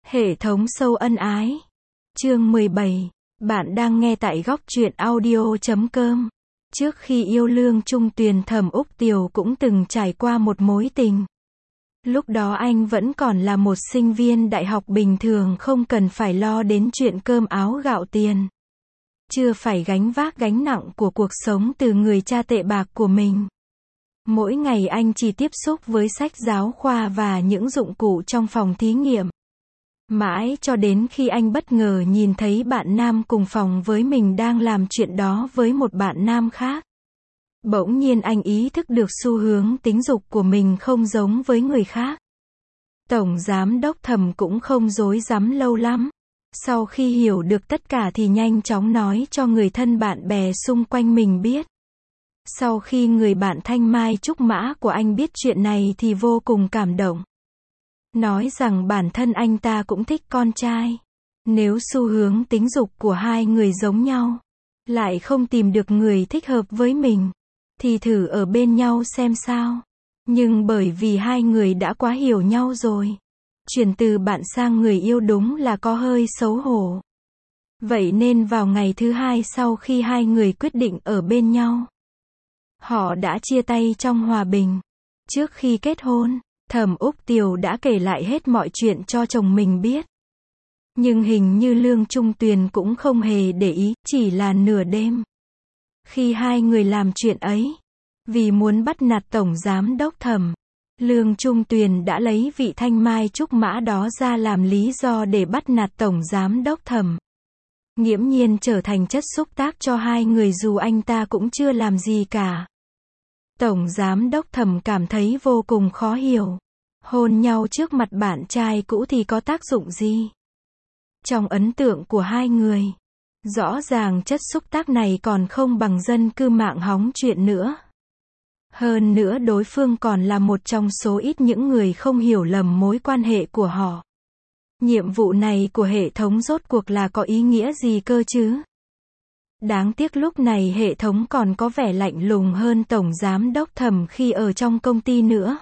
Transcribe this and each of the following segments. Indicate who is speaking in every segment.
Speaker 1: Hệ thống sâu ân ái. Chương 17. Bạn đang nghe tại góc truyện audio.com. Trước khi yêu Lương Trung Tuyền, Thẩm Úc Tiều cũng từng trải qua một mối tình. Lúc đó anh vẫn còn là một sinh viên đại học bình thường, không cần phải lo đến chuyện cơm áo gạo tiền. Chưa phải gánh vác gánh nặng của cuộc sống từ người cha tệ bạc của mình. Mỗi ngày anh chỉ tiếp xúc với sách giáo khoa và những dụng cụ trong phòng thí nghiệm. Mãi cho đến khi anh bất ngờ nhìn thấy bạn nam cùng phòng với mình đang làm chuyện đó với một bạn nam khác. Bỗng nhiên anh ý thức được xu hướng tính dục của mình không giống với người khác. Tổng giám đốc Thẩm cũng không rối rắm lâu lắm. Sau khi hiểu được tất cả thì nhanh chóng nói cho người thân bạn bè xung quanh mình biết. Sau khi người bạn thanh mai trúc mã của anh biết chuyện này thì vô cùng cảm động. Nói rằng bản thân anh ta cũng thích con trai. Nếu xu hướng tính dục của hai người giống nhau, lại không tìm được người thích hợp với mình, thì thử ở bên nhau xem sao. Nhưng bởi vì hai người đã quá hiểu nhau rồi, chuyển từ bạn sang người yêu đúng là có hơi xấu hổ. Vậy nên vào ngày thứ hai sau khi hai người quyết định ở bên nhau, họ đã chia tay trong hòa bình. Trước khi kết hôn, Thẩm Úc Tiều đã kể lại hết mọi chuyện cho chồng mình biết. Nhưng hình như Lương Trung Tuyền cũng không hề để ý, chỉ là nửa đêm. Khi hai người làm chuyện ấy, vì muốn bắt nạt Tổng Giám đốc Thẩm, Lương Trung Tuyền đã lấy vị thanh mai trúc mã đó ra làm lý do để bắt nạt Tổng Giám đốc Thẩm. Nghiễm nhiên trở thành chất xúc tác cho hai người dù anh ta cũng chưa làm gì cả. Tổng Giám đốc Thẩm cảm thấy vô cùng khó hiểu. Hôn nhau trước mặt bạn trai cũ thì có tác dụng gì? Trong ấn tượng của hai người, rõ ràng chất xúc tác này còn không bằng dân cư mạng hóng chuyện nữa. Hơn nữa đối phương còn là một trong số ít những người không hiểu lầm mối quan hệ của họ. Nhiệm vụ này của hệ thống rốt cuộc là có ý nghĩa gì cơ chứ? Đáng tiếc lúc này hệ thống còn có vẻ lạnh lùng hơn Tổng Giám đốc Thẩm khi ở trong công ty nữa.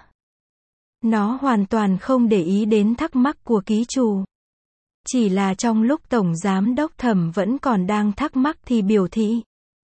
Speaker 1: Nó hoàn toàn không để ý đến thắc mắc của ký chủ. Chỉ là trong lúc Tổng Giám đốc Thẩm vẫn còn đang thắc mắc thì biểu thị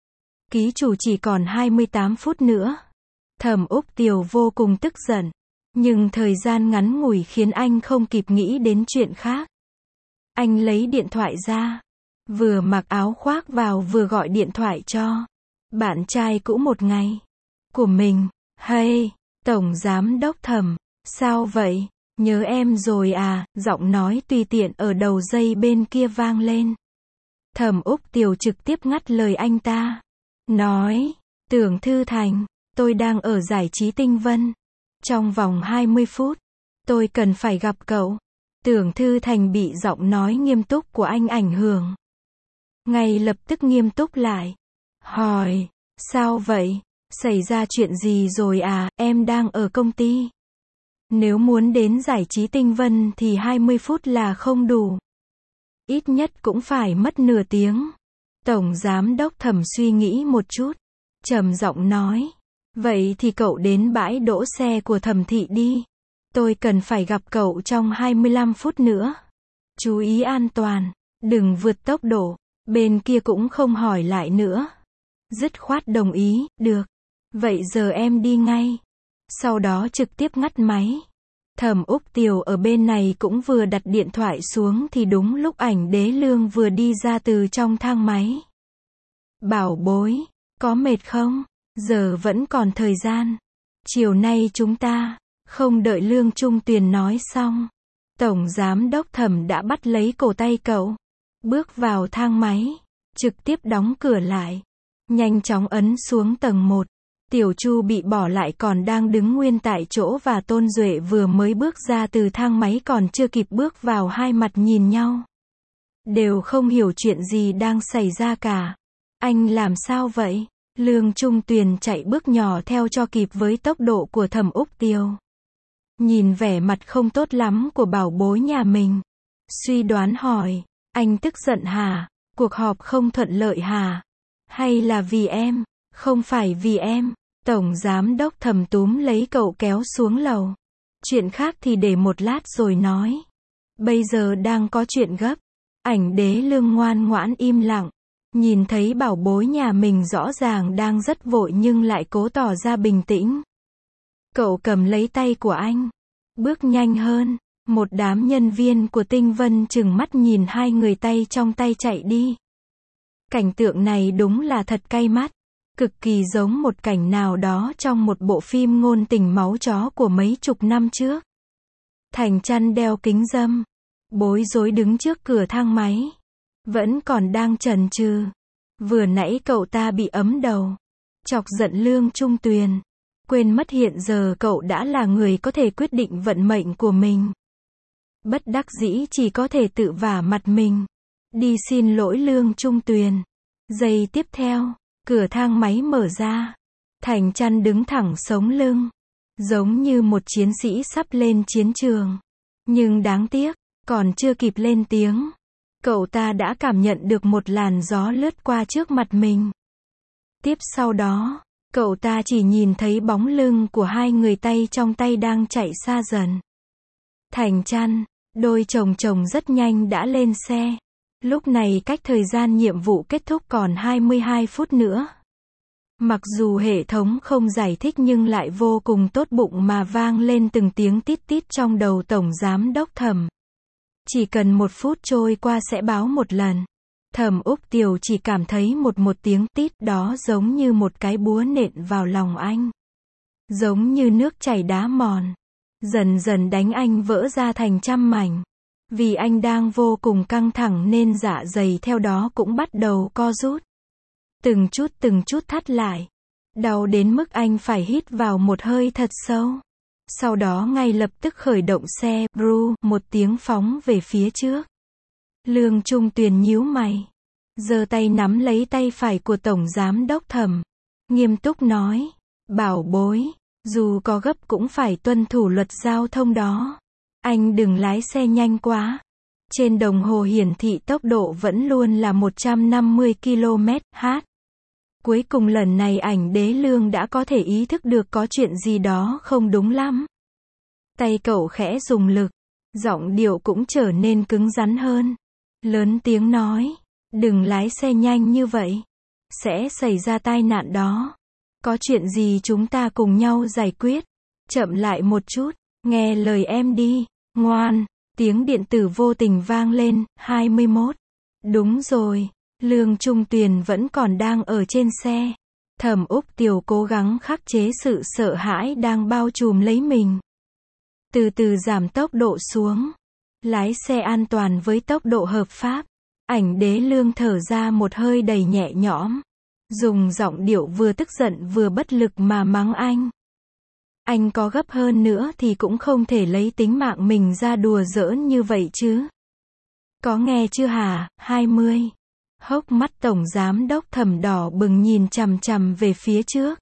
Speaker 1: ký chủ chỉ còn 28 phút nữa. Thẩm Úc Tiều vô cùng tức giận. Nhưng thời gian ngắn ngủi khiến anh không kịp nghĩ đến chuyện khác. Anh lấy điện thoại ra, vừa mặc áo khoác vào vừa gọi điện thoại cho bạn trai cũ một ngày của mình. Hey, Tổng Giám đốc Thẩm, sao vậy? Nhớ em rồi à? Giọng nói tùy tiện ở đầu dây bên kia vang lên. Thẩm Úc Tiều trực tiếp ngắt lời anh ta. Nói, Tưởng Thư Thành, tôi đang ở giải trí Tinh Vân. Trong vòng 20 phút, tôi cần phải gặp cậu. Tưởng Thư Thành bị giọng nói nghiêm túc của anh ảnh hưởng. Ngay lập tức nghiêm túc lại. Hỏi, sao vậy? Xảy ra chuyện gì rồi à? Em đang ở công ty. Nếu muốn đến giải trí Tinh Vân thì 20 phút là không đủ. Ít nhất cũng phải mất nửa tiếng. Tổng Giám đốc Thẩm suy nghĩ một chút, trầm giọng nói. Vậy thì cậu đến bãi đỗ xe của Thẩm thị đi. Tôi cần phải gặp cậu trong 25 phút nữa. Chú ý an toàn, đừng vượt tốc độ. Bên kia cũng không hỏi lại nữa. Dứt khoát đồng ý, được. Vậy giờ em đi ngay. Sau đó trực tiếp ngắt máy. Thẩm Úc Tiều ở bên này cũng vừa đặt điện thoại xuống thì đúng lúc Ảnh Đế Lương vừa đi ra từ trong thang máy. Bảo bối, có mệt không? Giờ vẫn còn thời gian. Chiều nay chúng ta, không đợi Lương Trung Tuyền nói xong. Tổng Giám đốc Thẩm đã bắt lấy cổ tay cậu. Bước vào thang máy. Trực tiếp đóng cửa lại. Nhanh chóng ấn xuống tầng 1. Tiểu Chu bị bỏ lại còn đang đứng nguyên tại chỗ và Tôn Duệ vừa mới bước ra từ thang máy còn chưa kịp bước vào, hai mặt nhìn nhau. Đều không hiểu chuyện gì đang xảy ra cả. Anh làm sao vậy? Lương Trung Tuyền chạy bước nhỏ theo cho kịp với tốc độ của Thẩm Úc Tiều. Nhìn vẻ mặt không tốt lắm của bảo bối nhà mình. Suy đoán hỏi, anh tức giận hả? Cuộc họp không thuận lợi hả? Hay là vì em? Không phải vì em. Tổng Giám đốc Thẩm túm lấy cậu kéo xuống lầu. Chuyện khác thì để một lát rồi nói. Bây giờ đang có chuyện gấp. Ảnh đế lương ngoan ngoãn im lặng. Nhìn thấy bảo bối nhà mình rõ ràng đang rất vội nhưng lại cố tỏ ra bình tĩnh. Cậu cầm lấy tay của anh. Bước nhanh hơn. Một đám nhân viên của Tinh Vân trừng mắt nhìn hai người tay trong tay chạy đi. Cảnh tượng này đúng là thật cay mắt. Cực kỳ giống một cảnh nào đó trong một bộ phim ngôn tình máu chó của mấy chục năm trước. Thành Chăn đeo kính râm. Bối rối đứng trước cửa thang máy. Vẫn còn đang chần chừ. Vừa nãy cậu ta bị ấm đầu. Chọc giận Lương Trung Tuyền. Quên mất hiện giờ cậu đã là người có thể quyết định vận mệnh của mình. Bất đắc dĩ chỉ có thể tự vả mặt mình. Đi xin lỗi Lương Trung Tuyền. Giây tiếp theo, cửa thang máy mở ra. Thành Chăn đứng thẳng sống lưng. Giống như một chiến sĩ sắp lên chiến trường. Nhưng đáng tiếc, còn chưa kịp lên tiếng. Cậu ta đã cảm nhận được một làn gió lướt qua trước mặt mình. Tiếp sau đó, cậu ta chỉ nhìn thấy bóng lưng của hai người tay trong tay đang chạy xa dần. Thành Chăn, đôi chồng chồng rất nhanh đã lên xe. Lúc này cách thời gian nhiệm vụ kết thúc còn 22 phút nữa. Mặc dù hệ thống không giải thích nhưng lại vô cùng tốt bụng mà vang lên từng tiếng tít tít trong đầu Tổng Giám Đốc Thẩm. Chỉ cần 1 phút trôi qua sẽ báo một lần. Thẩm Úc Tiều chỉ cảm thấy một tiếng tít đó giống như một cái búa nện vào lòng anh. Giống như nước chảy đá mòn. Dần dần đánh anh vỡ ra thành trăm mảnh. Vì anh đang vô cùng căng thẳng nên dạ dày theo đó cũng bắt đầu co rút. Từng chút thắt lại. Đau đến mức anh phải hít vào một hơi thật sâu. Sau đó ngay lập tức khởi động xe, bru, một tiếng phóng về phía trước. Lương Trung Tuyền nhíu mày. Giơ tay nắm lấy tay phải của Tổng Giám Đốc Thẩm. Nghiêm túc nói. Bảo bối, dù có gấp cũng phải tuân thủ luật giao thông đó. Anh đừng lái xe nhanh quá. Trên đồng hồ hiển thị tốc độ vẫn luôn là 150 km/h. Cuối cùng lần này ảnh đế lương đã có thể ý thức được có chuyện gì đó không đúng lắm. Tay cậu khẽ dùng lực. Giọng điệu cũng trở nên cứng rắn hơn. Lớn tiếng nói. Đừng lái xe nhanh như vậy. Sẽ xảy ra tai nạn đó. Có chuyện gì chúng ta cùng nhau giải quyết. Chậm lại một chút. Nghe lời em đi. Ngoan. Tiếng điện tử vô tình vang lên. 21. Đúng rồi. Lương Trung Tuyền vẫn còn đang ở trên xe. Thẩm Úc Tiều cố gắng khắc chế sự sợ hãi đang bao trùm lấy mình. Từ từ giảm tốc độ xuống. Lái xe an toàn với tốc độ hợp pháp. Ảnh đế lương thở ra một hơi đầy nhẹ nhõm. Dùng giọng điệu vừa tức giận vừa bất lực mà mắng anh. Anh có gấp hơn nữa thì cũng không thể lấy tính mạng mình ra đùa giỡn như vậy chứ. Có nghe chưa hả? 20. Hốc mắt Tổng Giám Đốc Thẩm đỏ bừng nhìn chằm chằm về phía trước.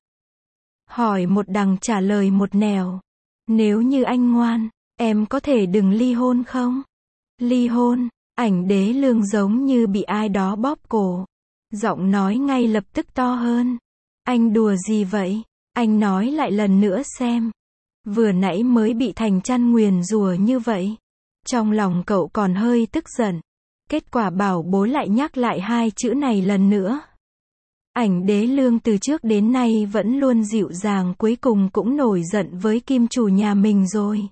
Speaker 1: Hỏi một đằng trả lời một nẻo. Nếu như anh ngoan, em có thể đừng ly hôn không? Ly hôn? Ảnh đế lương giống như bị ai đó bóp cổ. Giọng nói ngay lập tức to hơn. Anh đùa gì vậy? Anh nói lại lần nữa xem. Vừa nãy mới bị Thành Chăn nguyền rủa như vậy. Trong lòng cậu còn hơi tức giận. Kết quả bảo bối lại nhắc lại hai chữ này lần nữa. Ảnh đế lương từ trước đến nay vẫn luôn dịu dàng cuối cùng cũng nổi giận với kim chủ nhà mình rồi.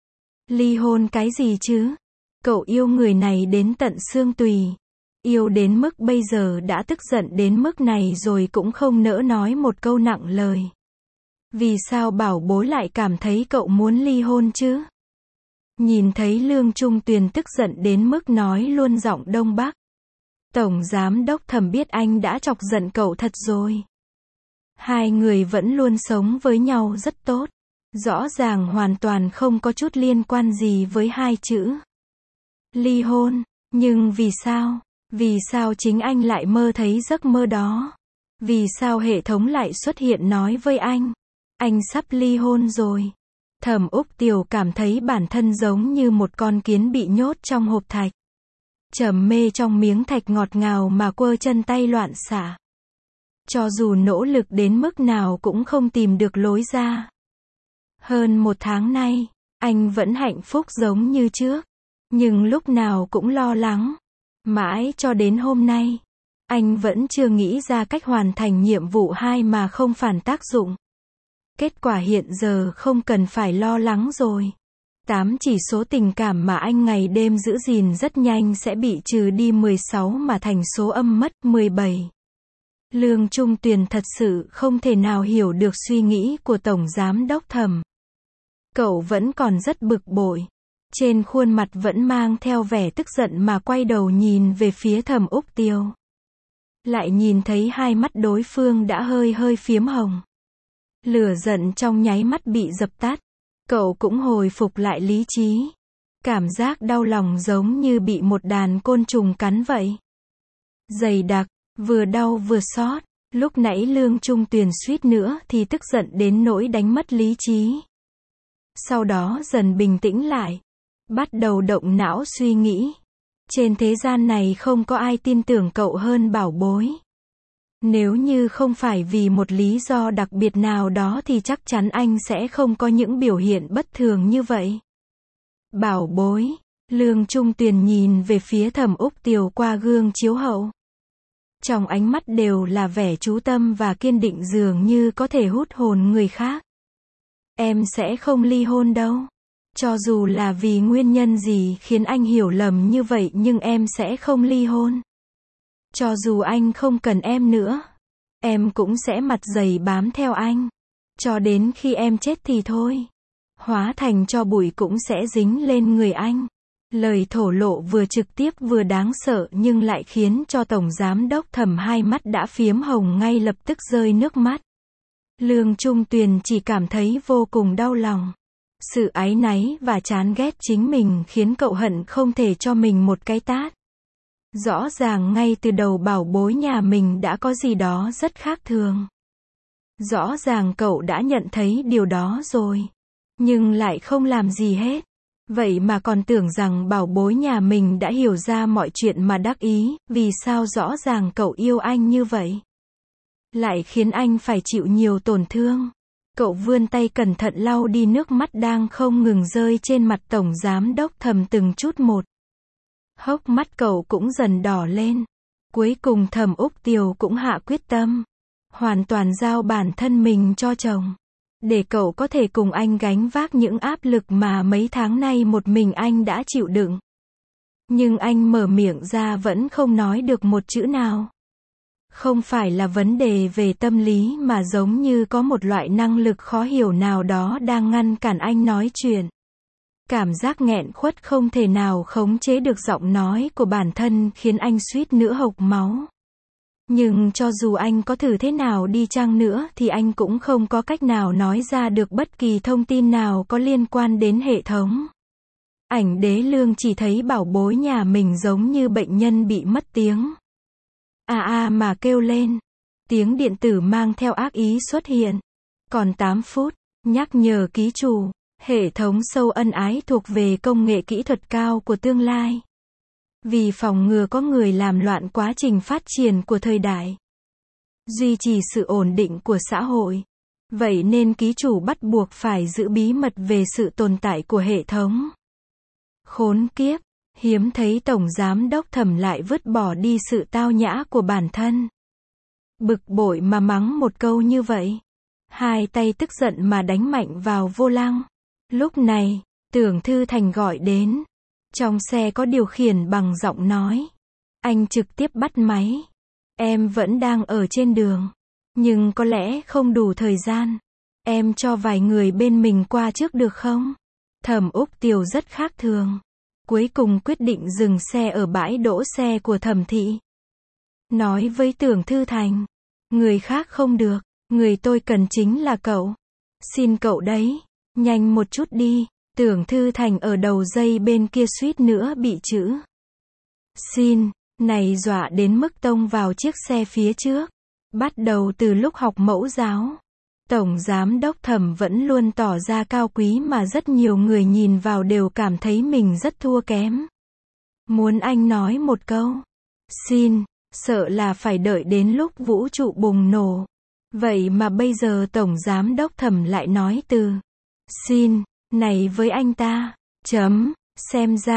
Speaker 1: Ly hôn cái gì chứ? Cậu yêu người này đến tận xương tùy. Yêu đến mức bây giờ đã tức giận đến mức này rồi cũng không nỡ nói một câu nặng lời. Vì sao bảo bối lại cảm thấy cậu muốn ly hôn chứ? Nhìn thấy Lương Trung Tuyền tức giận đến mức nói luôn giọng Đông Bắc. Tổng Giám Đốc Thẩm biết anh đã chọc giận cậu thật rồi. Hai người vẫn luôn sống với nhau rất tốt. Rõ ràng hoàn toàn không có chút liên quan gì với hai chữ ly hôn. Nhưng vì sao? Vì sao chính anh lại mơ thấy giấc mơ đó? Vì sao hệ thống lại xuất hiện nói với anh sắp ly hôn rồi? Thẩm Úc Tiều cảm thấy bản thân giống như một con kiến bị nhốt trong hộp thạch. Trầm mê trong miếng thạch ngọt ngào mà quơ chân tay loạn xạ. Cho dù nỗ lực đến mức nào cũng không tìm được lối ra. Hơn 1 tháng nay, anh vẫn hạnh phúc giống như trước. Nhưng lúc nào cũng lo lắng. Mãi cho đến hôm nay, anh vẫn chưa nghĩ ra cách hoàn thành nhiệm vụ 2 mà không phản tác dụng. Kết quả hiện giờ không cần phải lo lắng rồi. 8 chỉ số tình cảm mà anh ngày đêm giữ gìn rất nhanh sẽ bị trừ đi 16 mà thành số âm mất 17. Lương Trung Tuyền thật sự không thể nào hiểu được suy nghĩ của Tổng Giám Đốc Thẩm. Cậu vẫn còn rất bực bội. Trên khuôn mặt vẫn mang theo vẻ tức giận mà quay đầu nhìn về phía Thẩm Úc Tiêu. Lại nhìn thấy hai mắt đối phương đã hơi hơi phiếm hồng. Lửa giận trong nháy mắt bị dập tắt. Cậu cũng hồi phục lại lý trí. Cảm giác đau lòng giống như bị một đàn côn trùng cắn vậy. Dày đặc, vừa đau vừa xót. Lúc nãy Lương Trung Tuyền suýt nữa thì tức giận đến nỗi đánh mất lý trí. Sau đó dần bình tĩnh lại. Bắt đầu động não suy nghĩ. Trên thế gian này không có ai tin tưởng cậu hơn bảo bối. Nếu như không phải vì một lý do đặc biệt nào đó thì chắc chắn anh sẽ không có những biểu hiện bất thường như vậy. Bảo bối. Lương Trung Tuyền nhìn về phía Thẩm Úc Tiều qua gương chiếu hậu. Trong ánh mắt đều là vẻ chú tâm và kiên định dường như có thể hút hồn người khác. Em sẽ không ly hôn đâu. Cho dù là vì nguyên nhân gì khiến anh hiểu lầm như vậy nhưng em sẽ không ly hôn. Cho dù anh không cần em nữa, em cũng sẽ mặt dày bám theo anh. Cho đến khi em chết thì thôi. Hóa thành tro bụi cũng sẽ dính lên người anh. Lời thổ lộ vừa trực tiếp vừa đáng sợ nhưng lại khiến cho Tổng Giám Đốc Thẩm hai mắt đã phiếm hồng ngay lập tức rơi nước mắt. Lương Trung Tuyền chỉ cảm thấy vô cùng đau lòng. Sự áy náy và chán ghét chính mình khiến cậu hận không thể cho mình một cái tát. Rõ ràng ngay từ đầu bảo bối nhà mình đã có gì đó rất khác thường. Rõ ràng cậu đã nhận thấy điều đó rồi. Nhưng lại không làm gì hết. Vậy mà còn tưởng rằng bảo bối nhà mình đã hiểu ra mọi chuyện mà đắc ý, vì sao rõ ràng cậu yêu anh như vậy. Lại khiến anh phải chịu nhiều tổn thương. Cậu vươn tay cẩn thận lau đi nước mắt đang không ngừng rơi trên mặt Tổng Giám Đốc Thẩm từng chút một. Hốc mắt cậu cũng dần đỏ lên. Cuối cùng Thẩm Úc Tiều cũng hạ quyết tâm. Hoàn toàn giao bản thân mình cho chồng. Để cậu có thể cùng anh gánh vác những áp lực mà mấy tháng nay một mình anh đã chịu đựng. Nhưng anh mở miệng ra vẫn không nói được một chữ nào. Không phải là vấn đề về tâm lý mà giống như có một loại năng lực khó hiểu nào đó đang ngăn cản anh nói chuyện. Cảm giác nghẹn khuất không thể nào khống chế được giọng nói của bản thân khiến anh suýt nữa hộc máu. Nhưng cho dù anh có thử thế nào đi chăng nữa thì anh cũng không có cách nào nói ra được bất kỳ thông tin nào có liên quan đến hệ thống. Ảnh Đế Lương chỉ thấy bảo bối nhà mình giống như bệnh nhân bị mất tiếng. Mà kêu lên. Tiếng điện tử mang theo ác ý xuất hiện. Còn 8 phút, nhắc nhở ký chủ. Hệ thống sâu ân ái thuộc về công nghệ kỹ thuật cao của tương lai. Vì phòng ngừa có người làm loạn quá trình phát triển của thời đại. Duy trì sự ổn định của xã hội. Vậy nên ký chủ bắt buộc phải giữ bí mật về sự tồn tại của hệ thống. Khốn kiếp, hiếm thấy Tổng Giám Đốc Thẩm lại vứt bỏ đi sự tao nhã của bản thân. Bực bội mà mắng một câu như vậy. Hai tay tức giận mà đánh mạnh vào vô lăng. Lúc này, Tưởng Thư Thành gọi đến. Trong xe có điều khiển bằng giọng nói. Anh trực tiếp bắt máy. Em vẫn đang ở trên đường. Nhưng có lẽ không đủ thời gian. Em cho vài người bên mình qua trước được không? Thẩm Úc Tiều rất khác thường. Cuối cùng quyết định dừng xe ở bãi đỗ xe của Thẩm thị. Nói với Tưởng Thư Thành. Người khác không được. Người tôi cần chính là cậu. Xin cậu đấy. Nhanh một chút đi. Tưởng Thư Thành ở đầu dây bên kia suýt nữa bị chữ xin này dọa đến mức tông vào chiếc xe phía trước. Bắt đầu từ lúc học mẫu giáo, Tổng Giám Đốc Thẩm vẫn luôn tỏ ra cao quý mà rất nhiều người nhìn vào đều cảm thấy mình rất thua kém. Muốn anh nói một câu xin, sợ là phải đợi đến lúc vũ trụ bùng nổ. Vậy mà bây giờ Tổng Giám Đốc Thẩm lại nói từ xin này với anh ta. Xem ra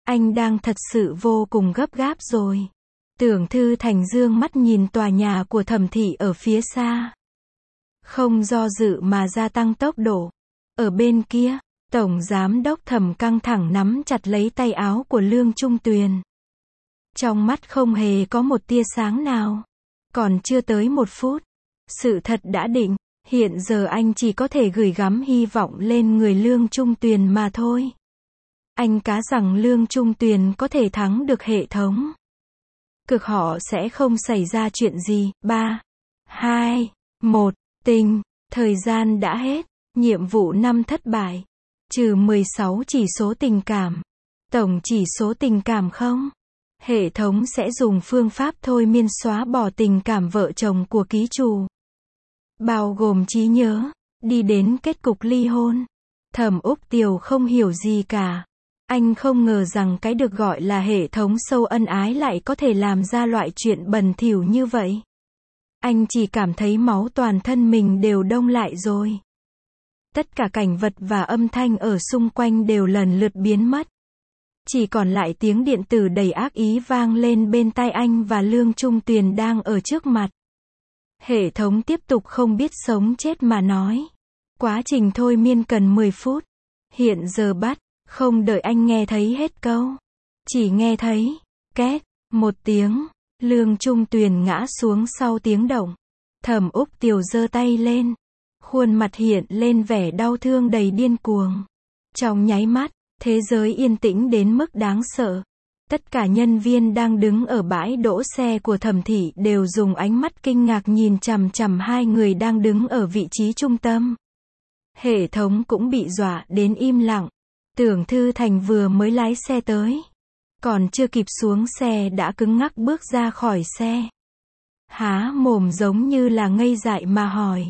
Speaker 1: Anh đang thật sự vô cùng gấp gáp rồi. Tưởng Thư Thành dương mắt nhìn tòa nhà của Thẩm thị ở phía xa. Không do dự mà gia tăng tốc độ. Ở bên kia, Tổng Giám đốc Thẩm căng thẳng nắm chặt lấy tay áo của Lương Trung Tuyền. Trong mắt không hề có một tia sáng nào. Còn chưa tới 1 phút. Sự thật đã định, hiện giờ anh chỉ có thể gửi gắm hy vọng lên người Lương Trung Tuyền mà thôi. Anh cá rằng Lương Trung Tuyền có thể thắng được hệ thống. Cực họ sẽ không xảy ra chuyện gì. 3, 2, 1, tình, thời gian đã hết, nhiệm vụ 5 thất bại, trừ 16 chỉ số tình cảm. Tổng chỉ số tình cảm không? Hệ thống sẽ dùng phương pháp thôi miên xóa bỏ tình cảm vợ chồng của ký chủ. Bao gồm trí nhớ, đi đến kết cục ly hôn. Thẩm Úc Tiều không hiểu gì cả. Anh không ngờ rằng cái được gọi là hệ thống sâu ân ái lại có thể làm ra loại chuyện bẩn thỉu như vậy. Anh chỉ cảm thấy máu toàn thân mình đều đông lại rồi. Tất cả cảnh vật và âm thanh ở xung quanh đều lần lượt biến mất. Chỉ còn lại tiếng điện tử đầy ác ý vang lên bên tai anh và Lương Trung Tuyền đang ở trước mặt. Hệ thống tiếp tục không biết sống chết mà nói. Quá trình thôi miên cần 10 phút. Hiện giờ bắt. Không đợi anh nghe thấy hết câu. Chỉ nghe thấy, két, một tiếng, Lương Trung Tuyền ngã xuống sau tiếng động. Thẩm Úc Tiều giơ tay lên. Khuôn mặt hiện lên vẻ đau thương đầy điên cuồng. Trong nháy mắt, thế giới yên tĩnh đến mức đáng sợ. Tất cả nhân viên đang đứng ở bãi đỗ xe của Thẩm thị đều dùng ánh mắt kinh ngạc nhìn chằm chằm hai người đang đứng ở vị trí trung tâm. Hệ thống cũng bị dọa đến im lặng. Tưởng Thư Thành vừa mới lái xe tới. Còn chưa kịp xuống xe đã cứng ngắc bước ra khỏi xe. Há mồm giống như là ngây dại mà hỏi.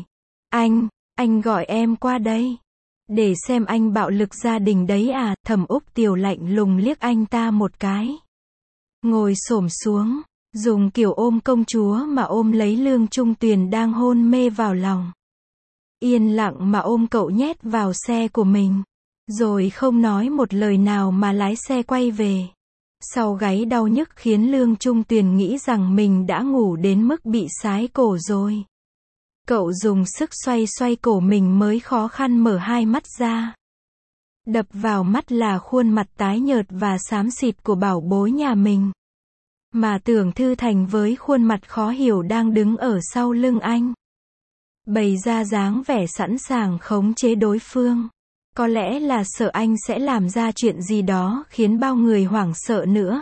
Speaker 1: Anh gọi em qua đây. Để xem anh bạo lực gia đình đấy à? Thẩm Úc Tiều lạnh lùng liếc anh ta một cái. Ngồi xổm xuống, dùng kiểu ôm công chúa mà ôm lấy Lương Trung Tuyền đang hôn mê vào lòng. Yên lặng mà ôm cậu nhét vào xe của mình. Rồi không nói một lời nào mà lái xe quay về. Sau gáy đau nhức khiến Lương Trung Tuyền nghĩ rằng mình đã ngủ đến mức bị sái cổ rồi. Cậu dùng sức xoay cổ mình mới khó khăn mở hai mắt ra. Đập vào mắt là khuôn mặt tái nhợt và xám xịt của bảo bối nhà mình. Mà Tưởng Thư Thành với khuôn mặt khó hiểu đang đứng ở sau lưng anh. Bày ra dáng vẻ sẵn sàng khống chế đối phương. Có lẽ là sợ anh sẽ làm ra chuyện gì đó khiến bao người hoảng sợ nữa.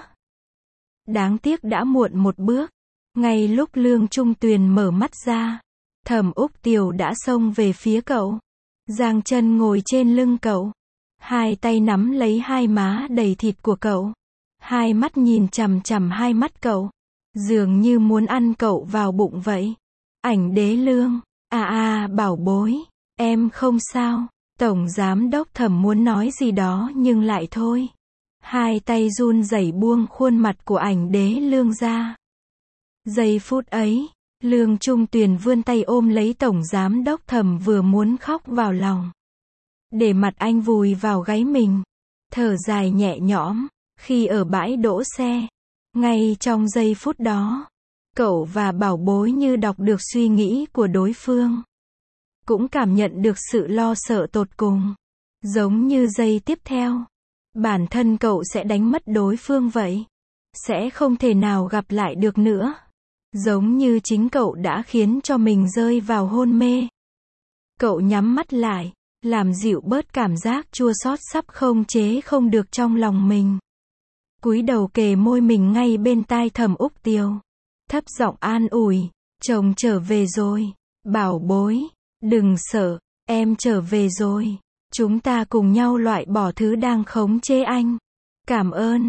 Speaker 1: Đáng tiếc đã muộn một bước. Ngay lúc Lương Trung Tuyền mở mắt ra, Thẩm Úc Tiều đã xông về phía cậu. Giang chân ngồi trên lưng cậu. Hai tay nắm lấy hai má đầy thịt của cậu. Hai mắt nhìn chằm chằm hai mắt cậu. Dường như muốn ăn cậu vào bụng vậy. Ảnh Đế Lương. Bảo bối. Em không sao. Tổng Giám đốc Thẩm muốn nói gì đó nhưng lại thôi. Hai tay run rẩy buông khuôn mặt của Ảnh Đế Lương ra. Giây phút ấy, Lương Trung Tuyền vươn tay ôm lấy Tổng Giám đốc Thẩm vừa muốn khóc vào lòng. Để mặt anh vùi vào gáy mình. Thở dài nhẹ nhõm, khi ở bãi đỗ xe. Ngay trong giây phút đó, cậu và bảo bối như đọc được suy nghĩ của đối phương. Cũng cảm nhận được sự lo sợ tột cùng. Giống như giây tiếp theo, bản thân cậu sẽ đánh mất đối phương vậy. Sẽ không thể nào gặp lại được nữa. Giống như chính cậu đã khiến cho mình rơi vào hôn mê. Cậu nhắm mắt lại, làm dịu bớt cảm giác chua xót sắp không chế không được trong lòng mình. Cúi đầu kề môi mình ngay bên tai Thẩm Úc Tiều. Thấp giọng an ủi, chồng trở về rồi. Bảo bối, đừng sợ, em trở về rồi. Chúng ta cùng nhau loại bỏ thứ đang khống chế anh. Cảm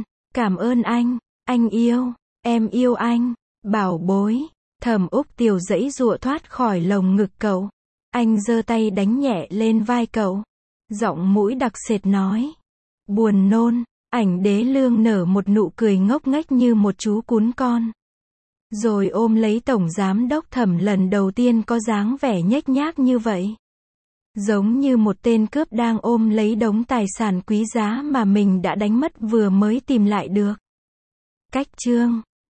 Speaker 1: ơn anh yêu, em yêu anh. Bảo bối, Thẩm Úc Tiều giãy giụa thoát khỏi lồng ngực cậu. Anh giơ tay đánh nhẹ lên vai cậu. Giọng mũi đặc sệt nói. Buồn nôn. Ảnh Đế Lương nở một nụ cười ngốc nghếch như một chú cún con. Rồi ôm lấy Tổng Giám đốc Thẩm lần đầu tiên có dáng vẻ nhếch nhác như vậy. Giống như một tên cướp đang ôm lấy đống tài sản quý giá mà mình đã đánh mất vừa mới tìm lại được. Cách chương